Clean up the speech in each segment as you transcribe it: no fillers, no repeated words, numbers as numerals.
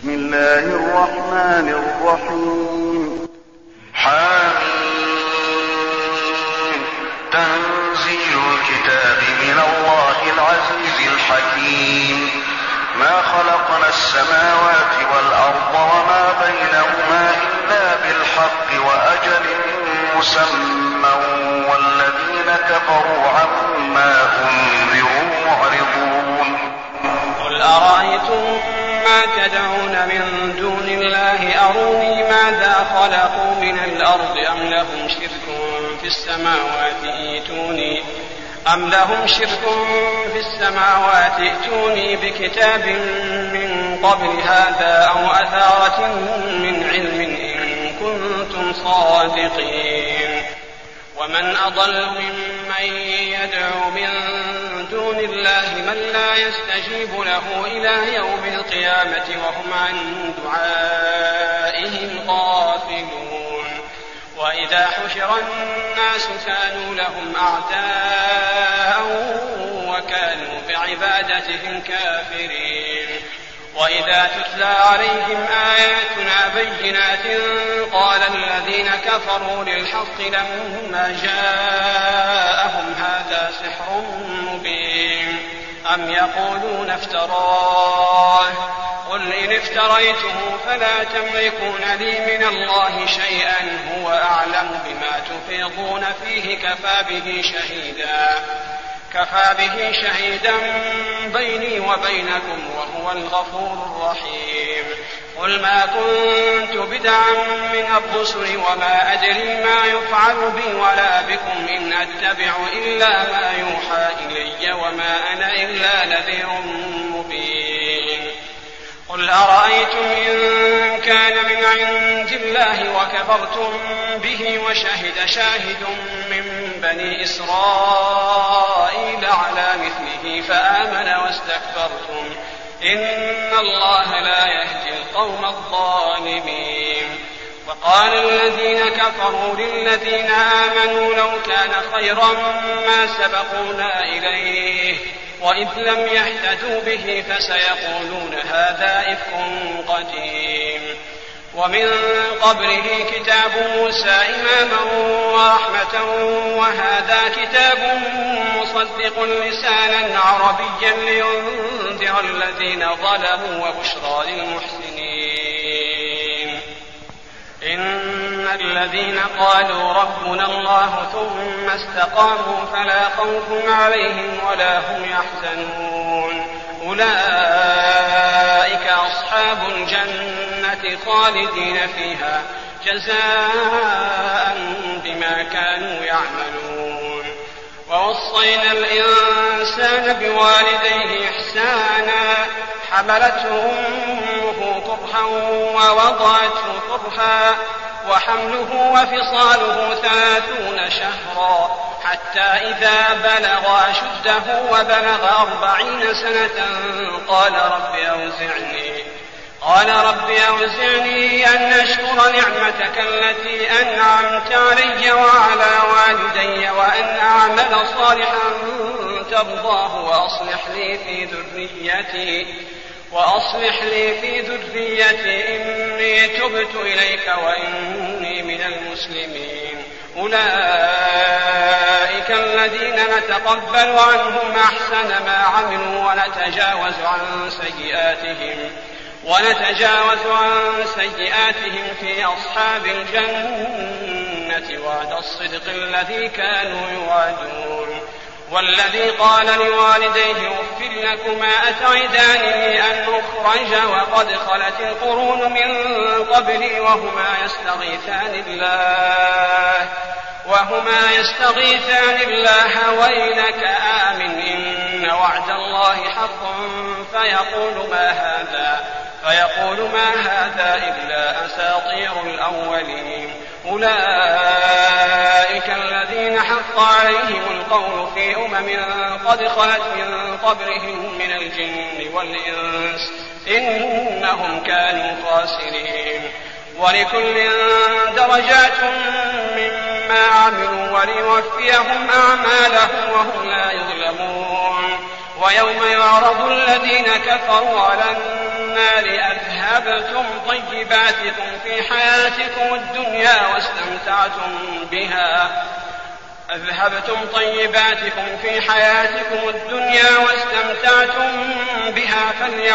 بسم الله الرحمن الرحيم. حميم. تنزيل الكتاب من الله العزيز الحكيم. ما خلقنا السماوات والأرض وما بينهما إلا بالحق وأجل مسمى والذين كفروا عما أنذروا معرضون. قل أرأيتم ما تدعون من دون الله أروني ماذا خلقوا من الأرض أم لهم شرك في السماوات ائتوني بكتاب من قبل هذا أو أثارة من علم إن كنتم صادقين. ومن أضل ممن يدعو من دون الله من لا يستجيب له إلى يوم القيامة وهم عن دعائهم غافلون. وإذا حشر الناس كانوا لهم أعداء وكانوا بعبادتهم كافرين. وإذا تتلى عليهم آياتنا بينات قال الذين كفروا للحق لما جاءهم هذا سحر مبين أم يقولون افتراه قل إن افتريته فلا تملكون لي من الله شيئا هو أعلم بما تفيضون فيه كفى به شهيدا بيني وبينكم وهو الغفور الرحيم. قل ما كنت بدعا من الرسل وما أدري ما يفعل بي ولا بكم إن أتبع إلا ما يوحى إلي وما أنا إلا نذير مبين. قل أرأيتم إن كان من عند الله وكفرتم به وشهد شاهد من بني إسرائيل على مثله فآمن واستكبرتم إن الله لا يهدي القوم الظالمين. وقال الذين كفروا للذين آمنوا لو كان خيرا ما سبقونا إليه وإذ لم يهتدوا به فسيقولون هذا إفك قديم. ومن قبله كتاب موسى إماما ورحمة وهذا كتاب مصدق لسانا عربيا لينذر الذين ظلموا وبشرى للمحسنين. إن الذين قالوا ربنا الله ثم استقاموا فلا خوف عليهم ولا هم يحزنون أولئك أصحاب الجنة خالدين فيها جزاء بما كانوا يعملون. ووصينا الإنسان بوالديه إحسانا حملته أمه كرها ووضعته كرها وحمله وفصاله 30 شهرا حتى إذا بلغ أشده وبلغ 40 سنة قال رب أوزعني أن أشكر نعمتك التي أنعمت علي وعلى والدي وأن أعمل صالحا ترضاه وأصلح لي في ذريتي إني تبت إليك وإني من المسلمين. أولئك الذين نتقبل عنهم أحسن ما عملوا ونتجاوز عن سيئاتهم في أصحاب الجنة وعد الصدق الذي كانوا يوعدون. والذي قال لوالديه أف لكما أتعدانني أن أخرج وقد خلت القرون من قبلي وهما يستغيثان الله ويلك آمن إن وعد الله حق فيقول ما هذا إلا أساطير الأولين. أولئك الذين حق عليهم القول في قد خلت من قبلهم من الجن والإنس إنهم كانوا خاسرين. ولكل درجات مما عملوا وليوفيهم أعمالهم وهم لا يظلمون. ويوم يعرض الذين كفروا على النار أذهبتم طيباتكم في حياتكم الدنيا واستمتعتم بها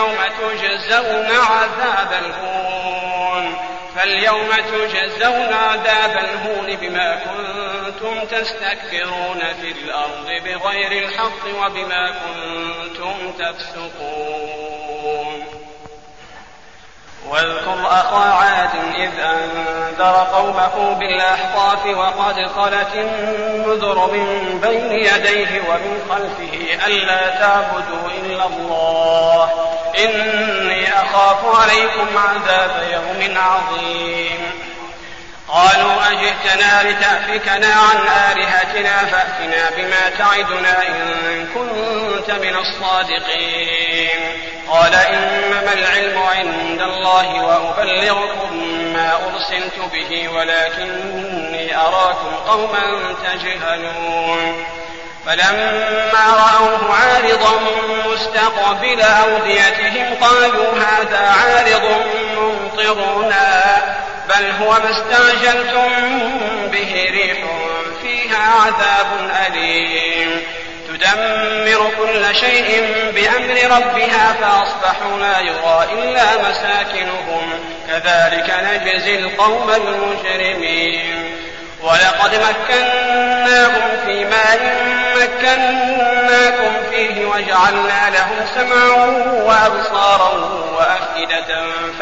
فاليوم تجزون عذاب الهون بما كنتم تستكبرون في الأرض بغير الحق وبما كنتم تفسقون. واذكر أخا عاد إذ أنذر قومه بالأحقاف وقد خلت النذر من بين يديه ومن خلفه ألا تعبدوا إلا الله إني أخاف عليكم عذاب يوم عظيم. قالوا أجئتنا لتأفكنا عن آلهتنا فأتنا بما تعدنا إن كنت من الصادقين. قال إنما العلم عند الله وأبلغكم ما أرسلت به ولكني أراكم قوما تجهلون. فلما رأوه عارضا مستقبل أوديتهم قالوا هذا عارض ممطرنا بل هو ما استعجلتم به ريح فيها عذاب أليم تدمر كل شيء بأمر ربها فأصبحوا لا يرى إلا مساكنهم كذلك نجزي القوم المجرمين. ولقد مكناهم في ماء مكناكم فيه وجعلنا لهم سمعا وأبصارا وأفئدة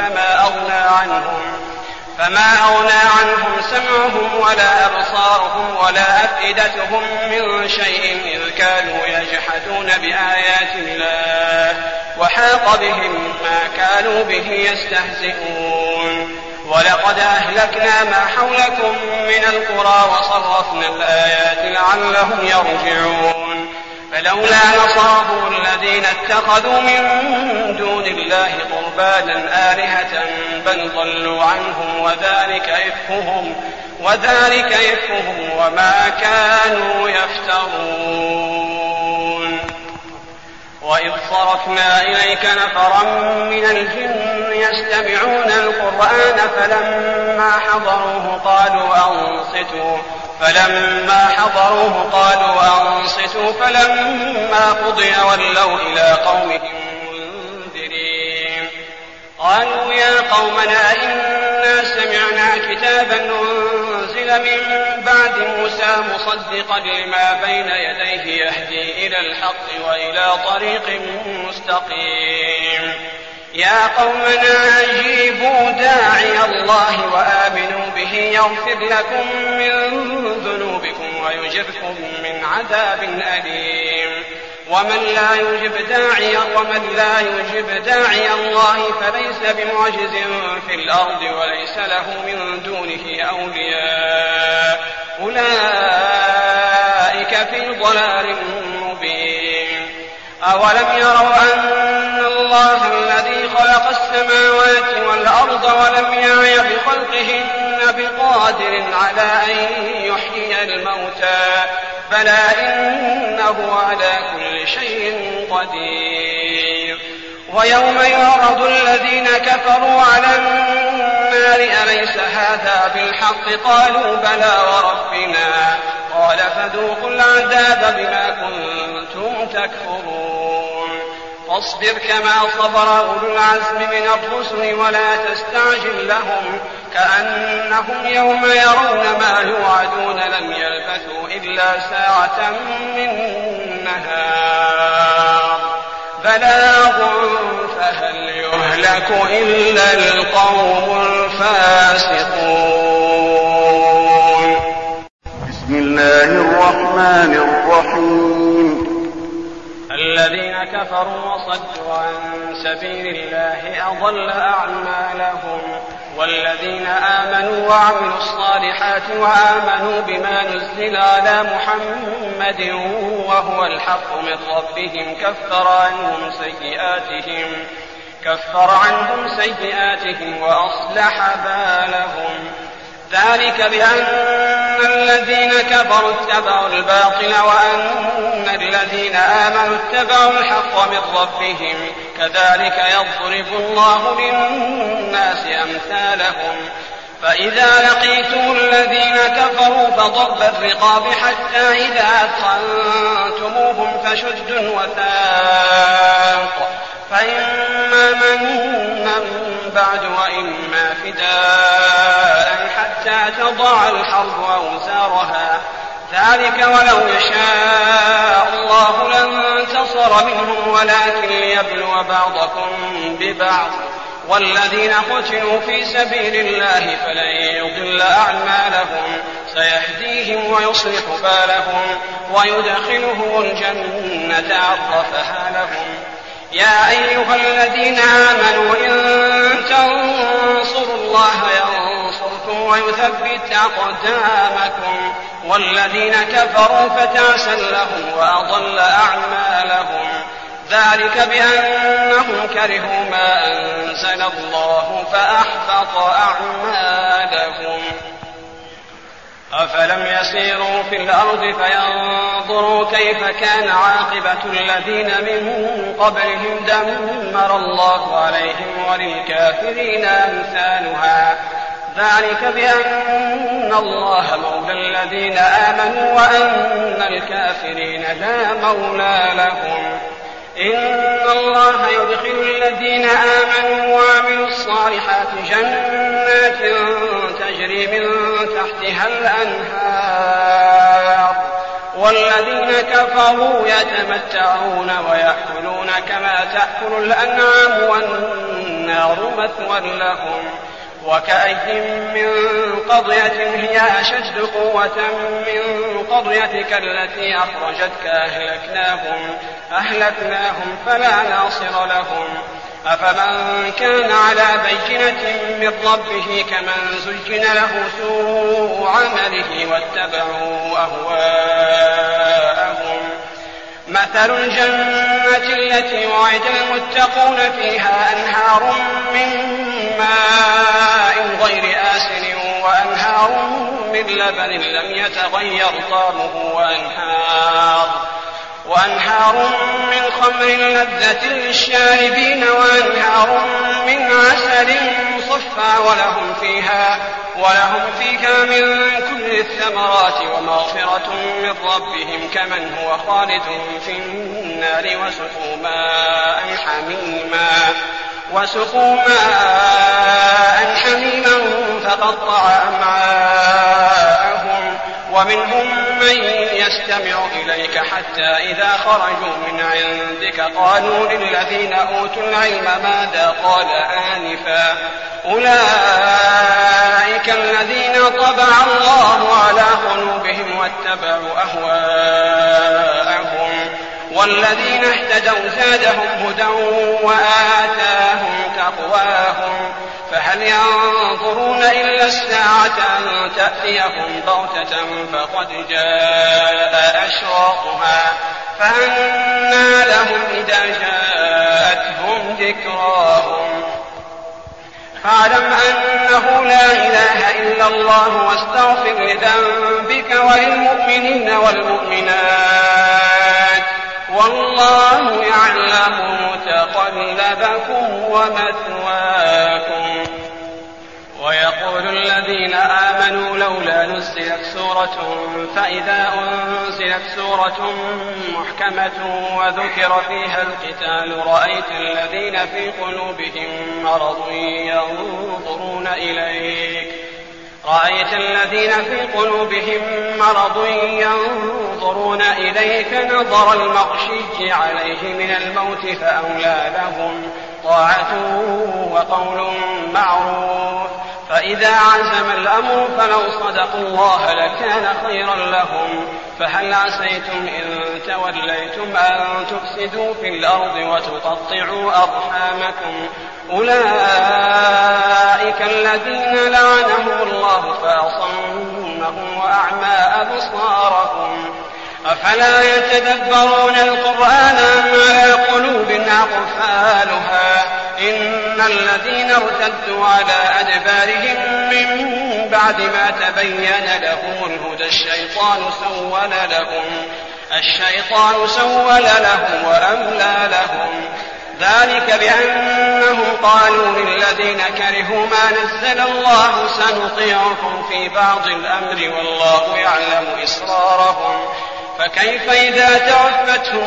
فما أغنى عنهم سمعهم ولا أبصارهم ولا أفئدتهم من شيء إذ كانوا يجحدون بآيات الله وحاق بهم ما كانوا به يستهزئون. ولقد أهلكنا ما حولكم من القرى وصرفنا الآيات لعلهم يرجعون. فلولا نصرهم الذين اتخذوا من دون الله قربانا آلهة بل ضلوا عنهم وذلك إفكهم وما كانوا يفترون. وإذ صرفنا إليك نفرا من الجن يستمعون القرآن فلما حضروه قالوا أنصتوا فلما قضي ولوا إلى قومهم منذرين. قالوا يا قومنا إنا سمعنا كتابا أنزل من بعد موسى مصدقا لما بين يديه يهدي إلى الحق وإلى طريق مستقيم. يا قومنا أجيبوا داعي الله وآمنوا به يغفر لكم من ذنوبكم ويجركم من عذاب أليم. ومن لا يجب داعي الله فليس بمعجز في الأرض وليس له من دونه أولياء أولئك في ضلال مبين. أولم يروا أن الله الذي خلق السماوات والأرض ولم يعي بخلقهن بقادر على أن يحيي الموتى بلى إنه على كل شيء قدير. ويوم يعرض الذين كفروا على النار أليس هذا بالحق قالوا بلى وربنا قال فذوقوا العذاب بما كنتم تكفرون. فاصبر كما صبر أولو العزم من الرسل ولا تستعجل لهم كأنهم يوم يرون ما يوعدون لم يلبثوا إلا ساعة من نهار بلاغ فهل يهلك إلا القوم الفاسقون. بسم الله الرحمن الرحيم. الذين كفروا وصدوا عن سبيل الله أضل أعمالهم والذين آمنوا وعملوا الصالحات وآمنوا بما نزل على محمد وهو الحق من ربهم كفر عنهم سيئاتهم وأصلح بالهم. ذلك بأن الذين كفروا اتبعوا الباطل وأن الذين آمنوا اتبعوا الحق من ربهم كذلك يضرب الله للناس أمثالهم. فإذا لقيتم الذين كفروا فضرب الرقاب حتى إذا أثخنتموهم فشدوا الوثاق فإما منا بعد وإما فداء حتى تضع الحرب أوزارها ذلك ولو يشاء الله لانتصر منهم ولكن ليبلو بعضكم ببعض والذين قتلوا في سبيل الله فلن يضل أعمالهم سيهديهم ويصلح بالهم ويدخلهم الجنة عرفها لهم. يا أيها الذين آمنوا إن تنصروا الله ينصركم ويثبت أقدامكم والذين كفروا فتعسا لهم وأضل أعمالهم ذلك بأنهم كرهوا ما أنزل الله فأحبط أعمالهم. أفلم يسيروا في الأرض فينظروا كيف كان عاقبة الذين من قبلهم دمر الله عليهم وللكافرين أمثالها ذلك بأن الله مولى الذين آمنوا وأن الكافرين لا مولى لهم. إن الله يدخل الذين آمنوا وعملوا الصالحات جنات تجري من تحتها الأنهار والذين كفروا يتمتعون ويأكلون كما تأكل الأنعام والنار مثوى لهم. وكأي من قرية هي أشد قوة من قريتك التي أخرجتك أهلكناهم فلا ناصر لهم. أفمن كان على بينة من ربه كمن زين له سوء عمله واتبعوا أهواءهم. مثل الجنة التي وعد المتقون فيها أنهار من ماء غير آسن وأنهار من لبن لم يتغير طعمه وأنهار من خمر لذة للشاربين وأنهار من عسل مصفى ولهم فيها من كل الثمرات ومغفرة من ربهم كمن هو خالد في النار وسقوا ماء حميما فقطع أمعاءهم. ومنهم من يستمع إليك حتى إذا خرجوا من عندك قالوا للذين أوتوا العلم ماذا قال آنفا أولئك الذين طبع الله على قلوبهم واتبعوا أهواءهم. والذين اهتدوا زادهم هدى وآتاهم تقواهم. فهل ينظرون إلا الساعة أن تأتيهم بغتة فقد جاء أشراطها فأنى لهم إذا جاءتهم ذكراهم. فاعلم أنه لا إله إلا الله واستغفر لذنبك وللمؤمنين والمؤمنات والله يعلم متقلبكم ومثواكم. ويقول الذين آمنوا لولا نزلت سورة فإذا أنزلت سورة محكمة وذكر فيها القتال رأيت الذين في قلوبهم مرض ينظرون إليك نظر المغشي عليه من الموت فأولى لهم طاعة وقول معروف. فإذا عزم الأمر فلو صدقوا الله لكان خيرا لهم. فهل عسيتم إن توليتم أن تفسدوا في الأرض وتقطعوا أرحامكم أولئك الذين لعنهم الله فأصمهم وأعمى أبصارهم. أفلا يتدبرون القرآن أم على قلوب أقفالها إن الذين ارتدوا على أدبارهم من بعد ما تبين لهم الهدى الشيطان سول لهم وأملى لهم ذلك بأنهم قالوا للذين كرهوا ما نزل الله سنطيعكم في بعض الأمر والله يعلم إسرارهم فكيف إذا توفتهم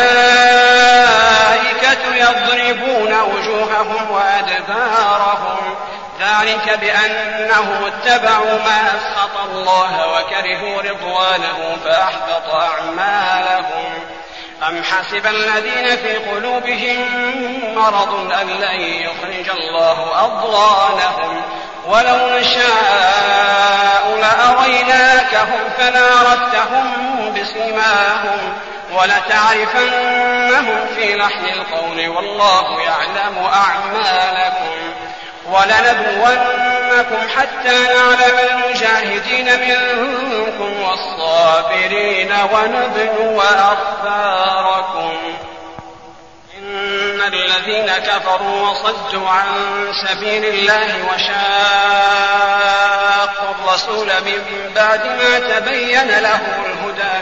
الملائكة يضربون وجوههم وأدبارهم ذلك بأنهم اتبعوا ما أسخط الله وكرهوا رضوانه فأحبط أعمالهم أم حسب الذين في قلوبهم مرض أن لن يخرج الله أضغانهم ولو نشاء لأريناكهم فلعرفتهم بسيماهم ولتعرفنهم في لحن القول والله يعلم أعمالكم ولنبلونكم حتى نعلم المجاهدين منكم والصابرين ونبلو أخباركم إن الذين كفروا وصدوا عن سبيل الله وشاقوا الرسول من بعد ما تبين لهم الهدى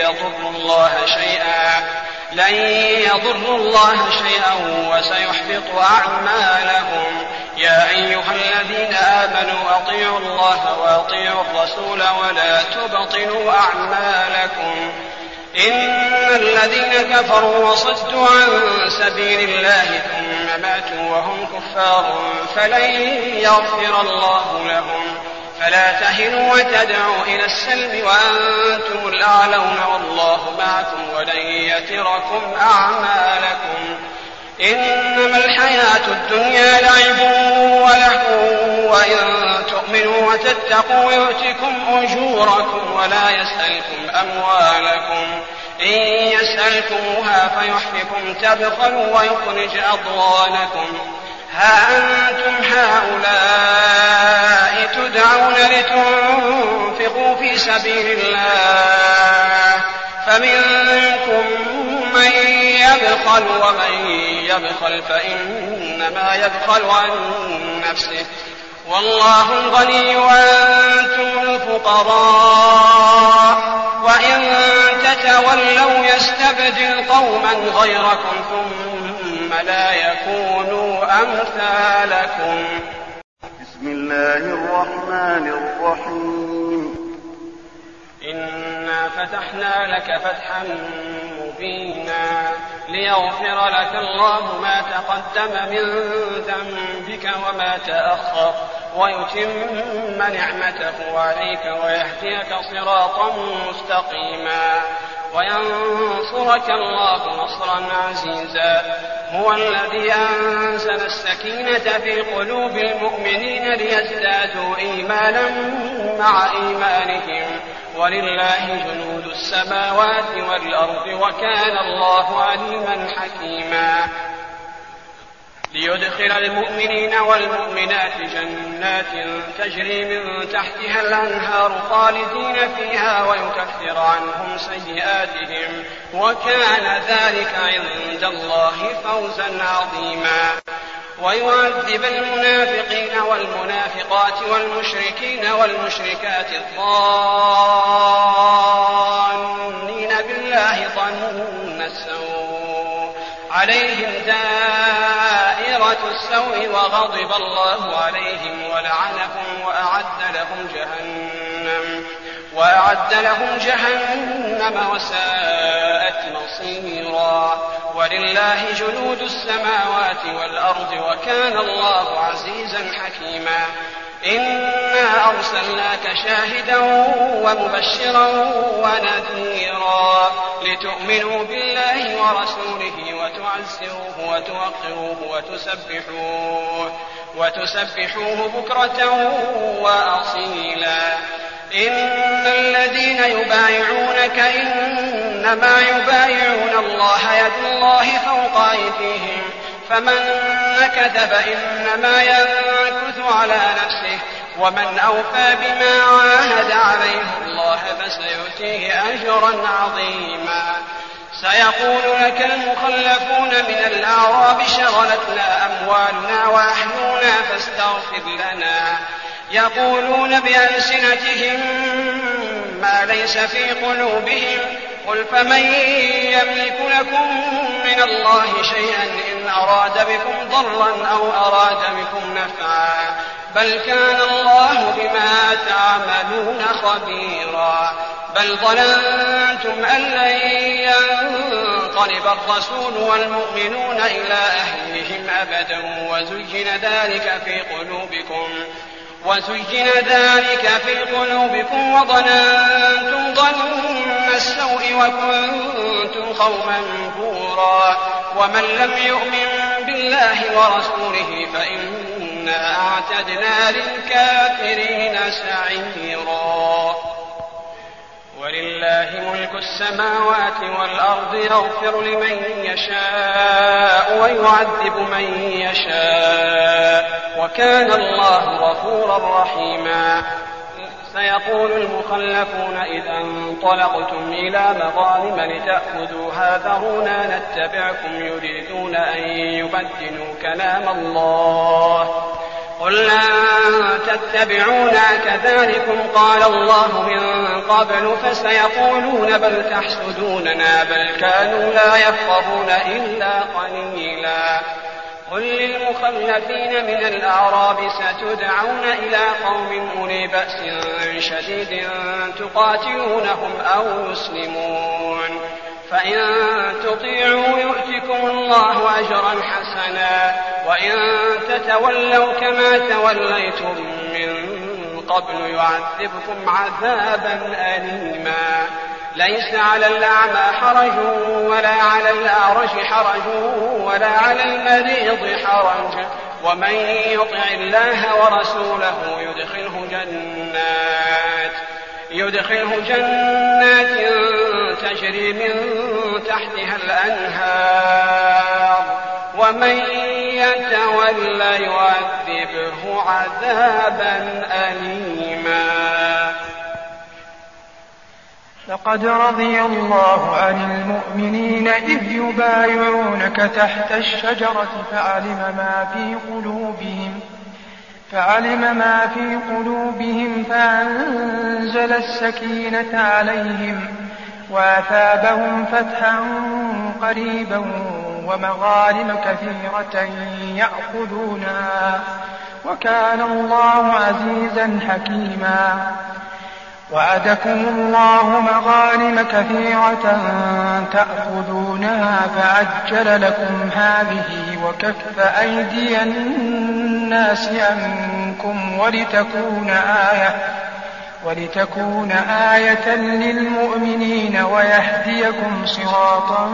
لن يضروا الله شيئا وسيحبط أعمالهم يا أيها الذين آمنوا أطيعوا الله وأطيعوا الرسول ولا تبطلوا أعمالكم إن الذين كفروا وصدوا عن سبيل الله ثم ماتوا وهم كفار فلن يغفر الله لهم فلا تهنوا وتدعوا إلى السلم وأنتم الأعلون والله معكم ولن يتركم أعمالكم إنما الحياة الدنيا لعب ولهو وإن تؤمنوا وتتقوا يؤتكم أجوركم ولا يسألكم أموالكم إن يسألكموها فيحفكم تبخلوا ويخرج أضغانكم ها أنتم هؤلاء تدعون لتنفقوا في سبيل الله فمنكم من يبخل ومن يبخل فإنما يبخل عن نفسه والله الغني وأنتم الفقراء وإن تتولوا يستبدل قوما غيركم ثم لا يكونوا أمثالكم. بسم الله الرحمن الرحيم. إنا فتحنا لك فتحا مبينا ليغفر لك الله ما تقدم من ذنبك وما تأخر ويتم نعمته عليك ويهديك صراطا مستقيما وينصرك الله نصرا عزيزا هو الذي أنزل السكينة في قلوب المؤمنين ليزدادوا إيمانا مع إيمانهم ولله جنود السماوات والأرض وكان الله عليما حكيما ليدخل المؤمنين والمؤمنات جنات تجري من تحتها الأنهار خالدين فيها ويكفر عنهم سيئاتهم وكان ذلك عند الله فوزا عظيما ويعذب المنافقين والمنافقات والمشركين والمشركات الظانين بالله ظن السوء عليهم دائرة السوء وغضب الله عليهم ولعنهم وأعد لهم جهنم وساءت مصيرا ولله جنود السماوات والأرض وكان الله عزيزا حكيما إنا أرسلناك شاهدا ومبشرا ونذيرا لتؤمنوا بالله ورسوله وتعزروه وتوقروه وتسبحوه بكرة وأصيلا إن الذين يبايعونك إنما يبايعون الله يد الله فوق أيديهم فمن نكث فإنما ينكث على نفسه ومن أوفى بما عاهد عليه الله فسيؤتيه أجرا عظيما سيقول لك المخلفون من الأعراب شغلتنا أموالنا وأهلنا فاستغفر لنا يقولون بألسنتهم ما ليس في قلوبهم قل فمن يملك لكم من الله شيئا إن أراد بكم ضرا أو أراد بكم نفعا بل كان الله بما تعملون خبيرا بل ظننتم أن لن ينقلب الرسول والمؤمنون إلى أهلهم أبدا وزين ذلك في قلوبكم وظننتم ظن السوء وكنتم قوما بورا ومن لم يؤمن بالله ورسوله فإنا أعتدنا للكافرين سعيرا ولله ملك السماوات والأرض يغفر لمن يشاء ويعذب من يشاء وكان الله غفورا رحيما سيقول المخلفون إذا انطلقتم إلى مغانم لتأخذوها ذرونا نتبعكم يريدون أن يبدلوا كلام الله قل لن تتبعونا كذلكم قال الله من قبل فسيقولون بل تحسدوننا بل كانوا لا يفقهون إلا قليلا قل للمخلفين من الأعراب ستدعون إلى قوم أولي بأس شديد تقاتلونهم أو يسلمون فإن تطيعوا يؤتكم الله أجرا حسنا وإن تتولوا كما توليتم من قبل يعذبكم عذابا أليما ليس على الأعمى حرج ولا على الأعرج حرج ولا على المريض حرج ومن يطع الله ورسوله يدخله جنات تجري من تحتها الأنهار ومن يتول يعذبه عذابا أليما لقد رضي الله عن المؤمنين إذ يبايعونك تحت الشجرة فعلم ما في قلوبهم فأنزل السكينة عليهم وأثابهم فتحا قريبا ومغانم كثيرة يأخذونها وكان الله عزيزا حكيما وعدكم الله مغانم كثيرة تأخذونها فعجل لكم هذه وكف أيدي الناس عنكم ولتكون آية للمؤمنين ويهديكم صراطا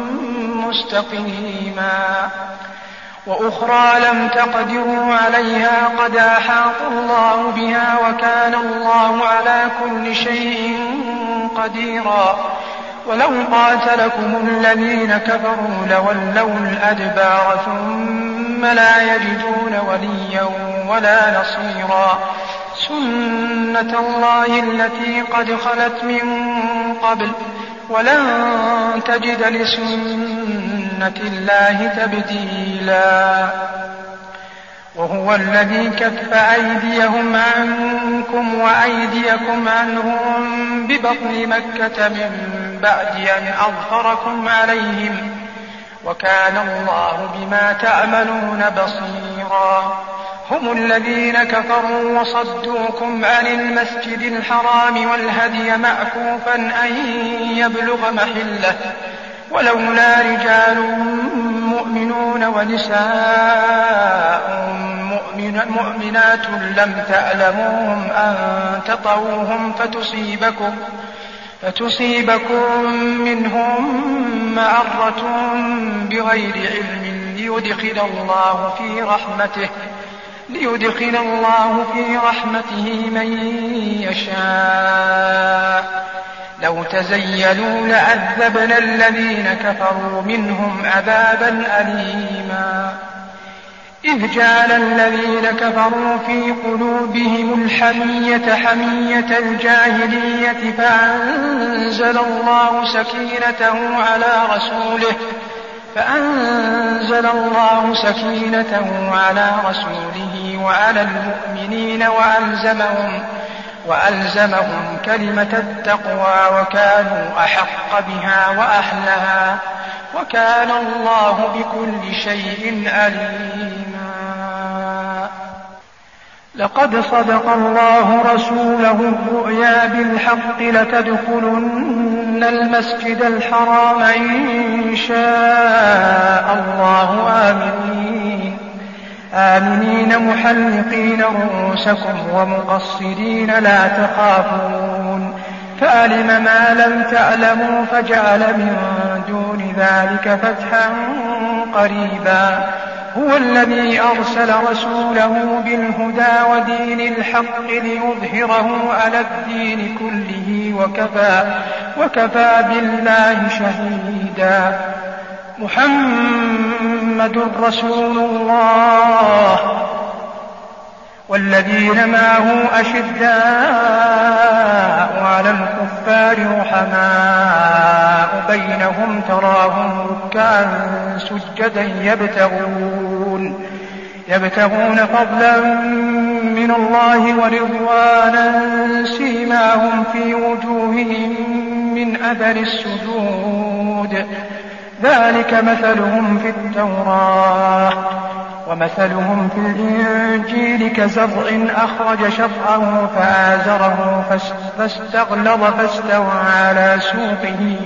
مستقيما وأخرى لم تقدروا عليها قد أحاط الله بها وكان الله على كل شيء قديرا ولو قاتلكم الذين كفروا لولوا الأدبار ثم لا يجدون وليا ولا نصيرا سنة الله التي قد خلت من قبل ولن تجد لسنة الله تبديلا وهو الذي كف أيديهم عنكم وأيديكم عنهم ببطن مكة من بعد أن أظهركم عليهم وكان الله بما تعملون بصيرا هم الذين كفروا وصدوكم عن المسجد الحرام والهدي معكوفا أن يبلغ محله ولولا رجال مؤمنون ونساء مؤمنات لم تعلموهم أن تطؤوهم فتصيبكم منهم معرة بغير علم ليدخل الله في رحمته من يشاء لو تزيلوا لعذبنا الذين كفروا منهم عذابا أليما إذ جعل الذين كفروا في قلوبهم الحمية حمية الجاهلية فأنزل الله سكينته على رسوله وعلى المؤمنين وألزمهم كلمة التقوى وكانوا أحق بها وأهلها وكان الله بكل شيء عليما. لقد صدق الله رسوله الرؤيا بالحق لتدخلن المسجد الحرام إن شاء الله آمنين محلقين رؤوسكم ومقصرين لا تخافون فعلم ما لم تعلموا فجعل من دون ذلك فتحا قريبا. هو الذي أرسل رسوله بالهدى ودين الحق ليظهره على الدين كله وكفى بالله شهيدا. محمد رسول الله والذين معه أشداء على الكفار رحماء بينهم تراهم ركعا سجدا يبتغون فضلا من الله ورضوانا سيماهم في وجوههم من أثر السجود ذلك مثلهم في التوراة ومثلهم في الإنجيل كزرع أخرج شطأه فآزره فاستغلظ فاستوى على سوقه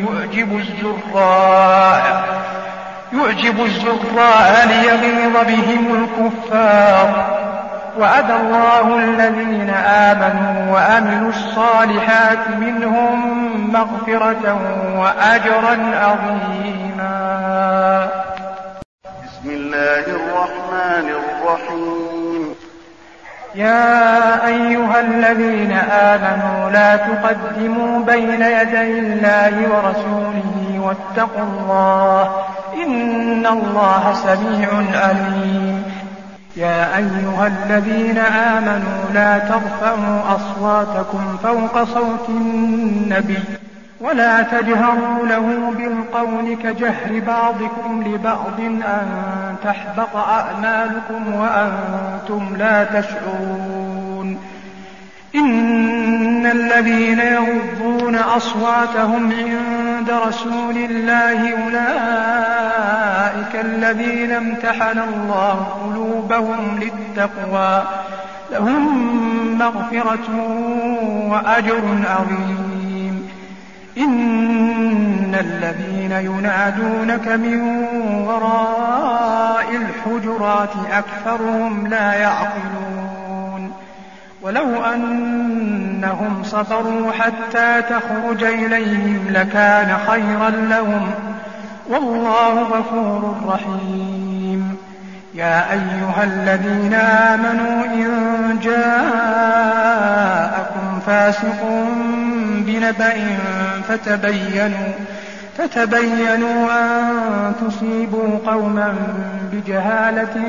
يعجب الزراع ليغيظ بهم الكفار. وعد الله الذين آمنوا وعملوا الصالحات منهم مغفرة وأجرا عظيما. بسم الله الرحمن الرحيم. يا أيها الذين آمنوا لا تقدموا بين يدي الله ورسوله واتقوا الله إن الله سميع عليم. يا أيها الذين آمنوا لا ترفعوا أصواتكم فوق صوت النبي ولا تجهروا له بالقول كجهر بعضكم لبعض أن تحبط أعمالكم وأنتم لا تشعرون. إن الذين يغضون أصواتهم عند رسول الله أولئك الذين امتحن الله قلوبهم للتقوى لهم مغفرة وأجر عظيم. إن الذين ينادونك من وراء الحجرات أكثرهم لا يعقلون. ولو أنهم صبروا حتى تخرج إليهم لكان خيرا لهم والله غفور رحيم. يا أيها الذين آمنوا إن جاءكم فاسق بنبأ فتبينوا أن تصيبوا قوما بجهالة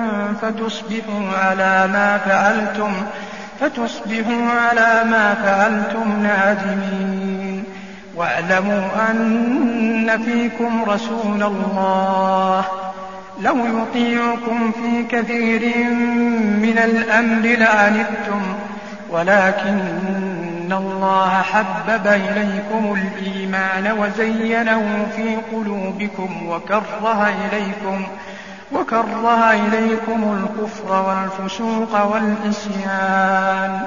فتصبحوا على ما فعلتم نادمين. واعلموا أن فيكم رسول الله لو يطيعكم في كثير من الأمر لعنتم ولكن الله حبب إليكم الإيمان وزينه في قلوبكم وكره إليكم الكفر والفسوق والعصيان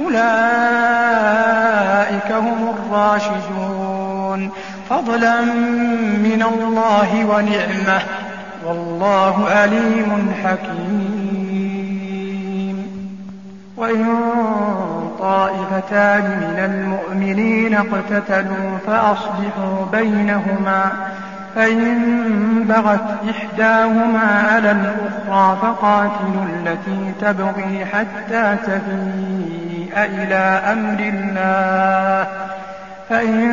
أولئك هم الراشدون فضلا من الله ونعمة والله عليم حكيم. وإن طائفتان من المؤمنين اقتتلوا فأصلحوا بينهما فإن بغت إحداهما على الأخرى فقاتلوا التي تبغي حتى تفيء إلى أمر الله فإن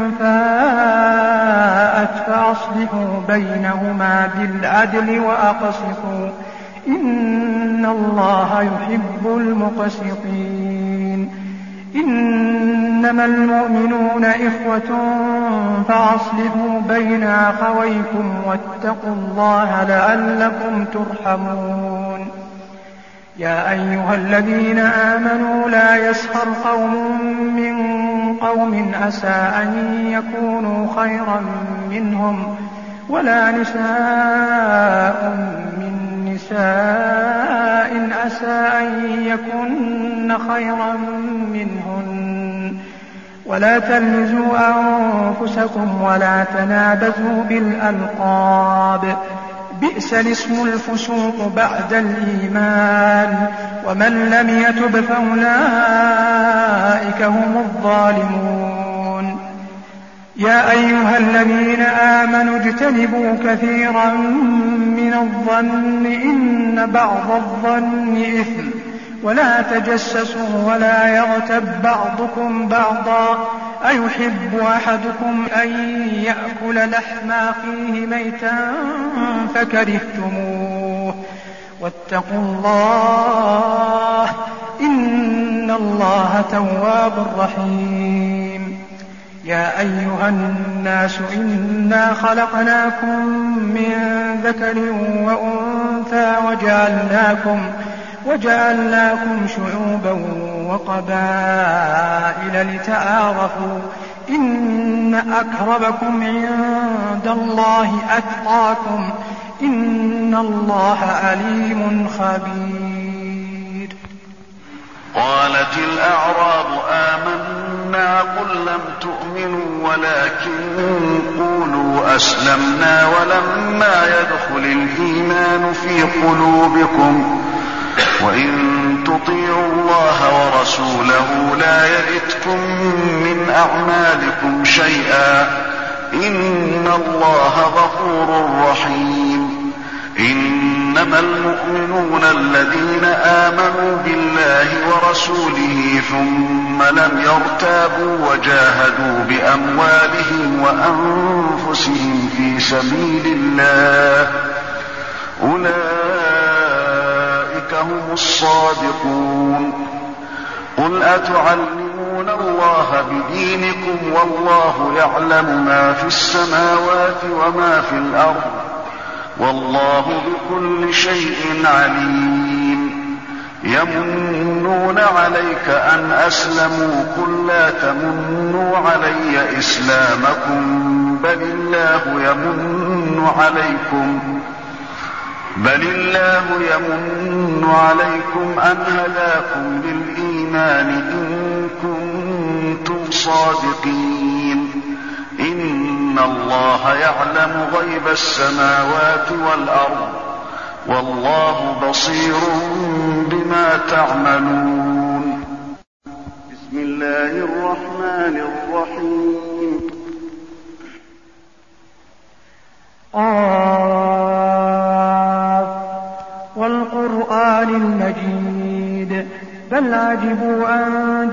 فاءت فأصلحوا بينهما بالعدل وأقسطوا إن الله يحب المقسطين. إنما المؤمنون إخوة فأصلحوا بين أخويكم واتقوا الله لعلكم ترحمون. يا أيها الذين آمنوا لا يسخر قوم من قوم عسى أن يكونوا خيرا منهم ولا نساء من نساء عسى أن يكن خيرا منهن ولا تلمزوا أنفسكم ولا تنابزوا بالألقاب بئس الاسم الفسوق بعد الإيمان ومن لم يتب فأولئك هم الظالمون. يا أيها الذين آمنوا اجتنبوا كثيرا من الظن إن بعض الظن إثم ولا تجسسوا ولا يغتب بعضكم بعضا أيحب أحدكم أن يأكل لحم أخيه ميتا فكرهتموه واتقوا الله إن الله تواب رحيم. يا أيها الناس إنا خلقناكم من ذكر وأنثى وجعلناكم شعوبا وقبائل لتعارفوا إن أكرمكم عند الله أتقاكم إن الله عليم خبير. قالت الأعراب آمنا قل لم تؤمنوا ولكن قولوا أسلمنا ولما يدخل الإيمان في قلوبكم وإن تطيعوا الله ورسوله لا يلتكم من أعمالكم شيئا إن الله غفور رحيم. إنما المؤمنون الذين آمنوا بالله ورسوله ثم لم يرتابوا وجاهدوا بأموالهم وأنفسهم في سبيل الله أولئك هم الصادقون. قل أتعلمون الله بدينكم والله يعلم ما في السماوات وما في الأرض والله بكل شيء عليم. يمنون عليك أن أسلموا قل لا تمنوا علي إسلامكم بل الله يمن عليكم أن هداكم للإيمان إن كنتم صادقين. إن الله يعلم غيب السماوات والأرض والله بصير بما تعملون. بسم الله الرحمن الرحيم. والقرآن المجيد بل عجبوا أن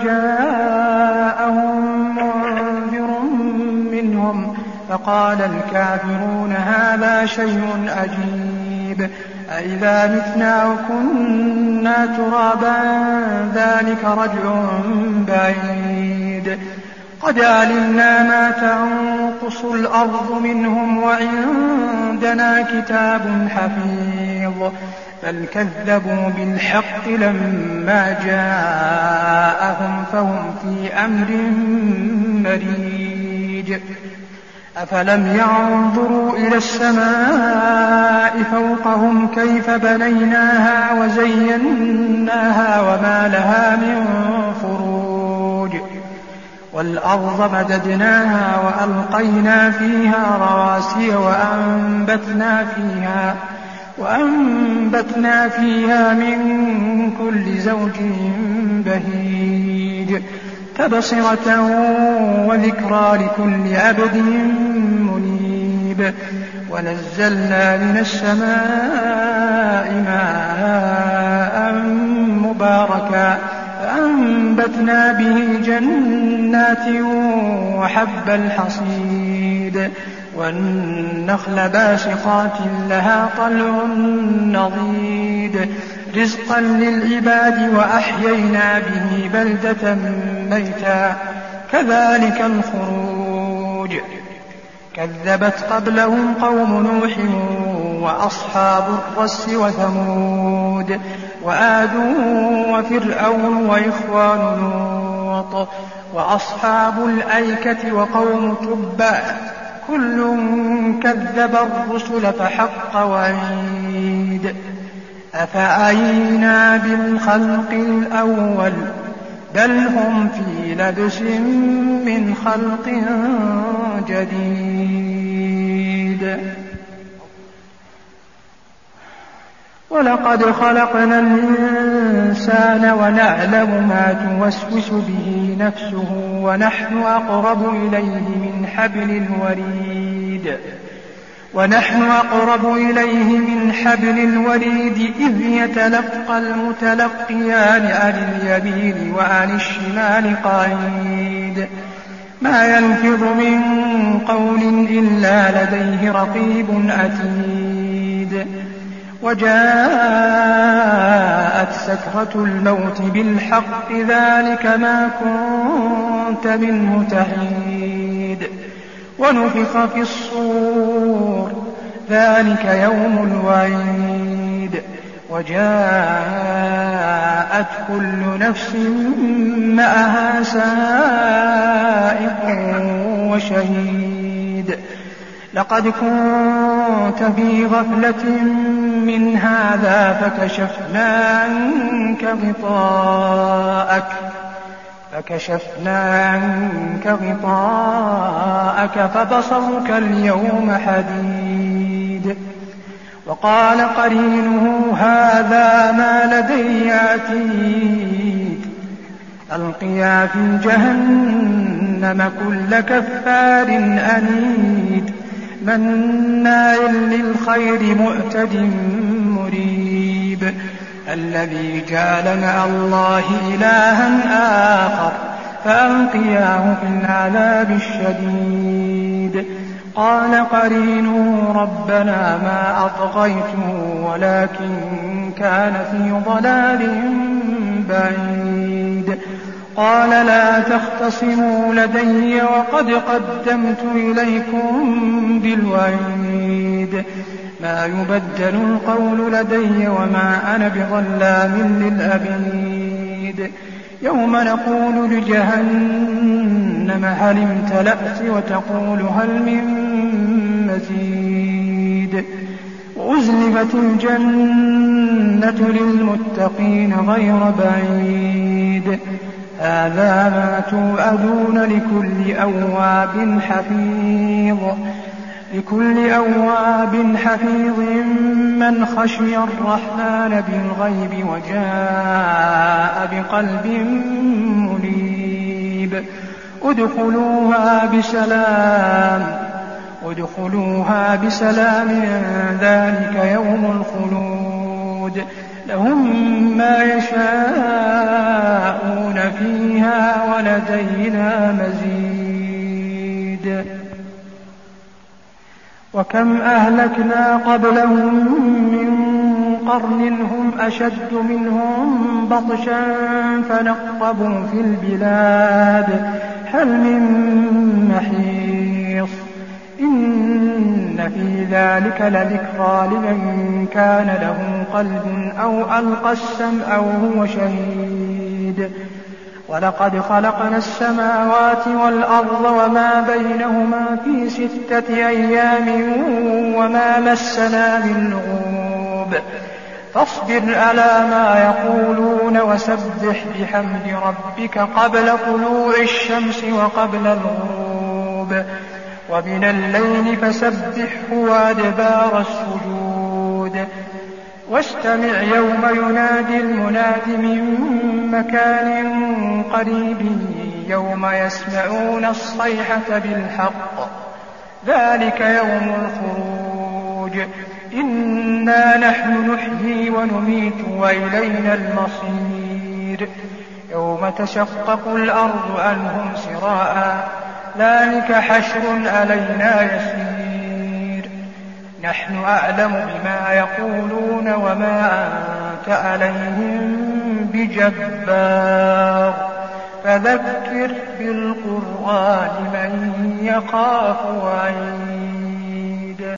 جاءهم منذر منهم فقال الكافرون هذا شيء عجيب أإذا متنا وكنا ترابا ذلك رجع بعيد قد علمنا ما تنقص الأرض منهم وعندنا كتاب حفيظ بل كذبوا بالحق لما جاءهم فهم في أمر مريج. أفلم ينظروا إلى السماء فوقهم كيف بنيناها وزيناها وما لها من فروج والأرض مددناها وألقينا فيها رواسي وأنبتنا فيها من كل زوج بهيج تبصرة وذكرى لكل عبد منيب. ونزلنا من السماء ماء مباركا فأنبتنا به جنات وحب الحصيد والنخل باسقات لها طلع نضيد رزقا للعباد وأحيينا به بلدة ميتا كذلك الخروج. كذبت قبلهم قوم نوح وأصحاب الرس وثمود وآد وفرعون وإخوان لوط وأصحاب الأيكة وقوم تبع كل كذب الرسل فحق وعيد أفعينا بالخلق الأول بل هم في لبس من خلق جديد ولقد خلقنا الإنسان ونعلم ما توسوس به نفسه ونحن أقرب إليه من حبل الوريد إذ يتلقى المتلقيان عن اليمين وعن الشمال قعيد ما يلفظ من قول إلا لديه رقيب عتيد وجاءت سكرة الموت بالحق ذلك ما كنت منه تحيد ونفخ في الصور ذلك يوم الوعيد وجاءت كل نفس معها سائق وشهيد لقد كنت في غفلة من هذا فكشفنا عنك غطاءك فبصرك اليوم حديد وقال قرينه هذا ما لدي عتيد ألقيا في جهنم كل كفار أنيد مناع للخير معتد مريب الذي جعل مع الله إلها آخر فألقياه في العذاب الشديد قال قرينه ربنا ما أطغيته ولكن كان في ضلال بعيد قال لا تختصموا لدي وقد قدمت إليكم بالوعيد ما يبدل القول لدي وما أنا بظلام للأبيد يوم نقول لجهنم هل امتلأت وتقول هل من مزيد وأزلفت الجنة للمتقين غير بعيد هذا ما توعدون لكل أواب حفيظ من خشي الرحمن بالغيب وجاء بقلب منيب ادخلوها بسلام ذلك يوم الخلود لهم ما يشاءون فيها ولدينا مزيد وكم أهلكنا قبلهم من قرن هم أشد منهم بطشا فنقبوا في البلاد هل من محيص إن في ذلك لذكرى لمن كان له قلب أو ألقى السمع وهو شهيد ولقد خلقنا السماوات والأرض وما بينهما في 6 أيام وما مسنا باللغوب فاصبر على ما يقولون وسبح بحمد ربك قبل طلوع الشمس وقبل الغروب ومن الليل فسبحه وأدبار السجود واستمع يوم ينادي المناد من مكان قريب يوم يسمعون الصيحة بالحق ذلك يوم الخروج إنا نحن نحيي ونميت وإلينا المصير يوم تشقق الأرض عنهم سراء ذلك حشر علينا يسير نحن أعلم بما يقولون وما أنت عليهم بجبار فذكر بالقرآن من يخاف وعيد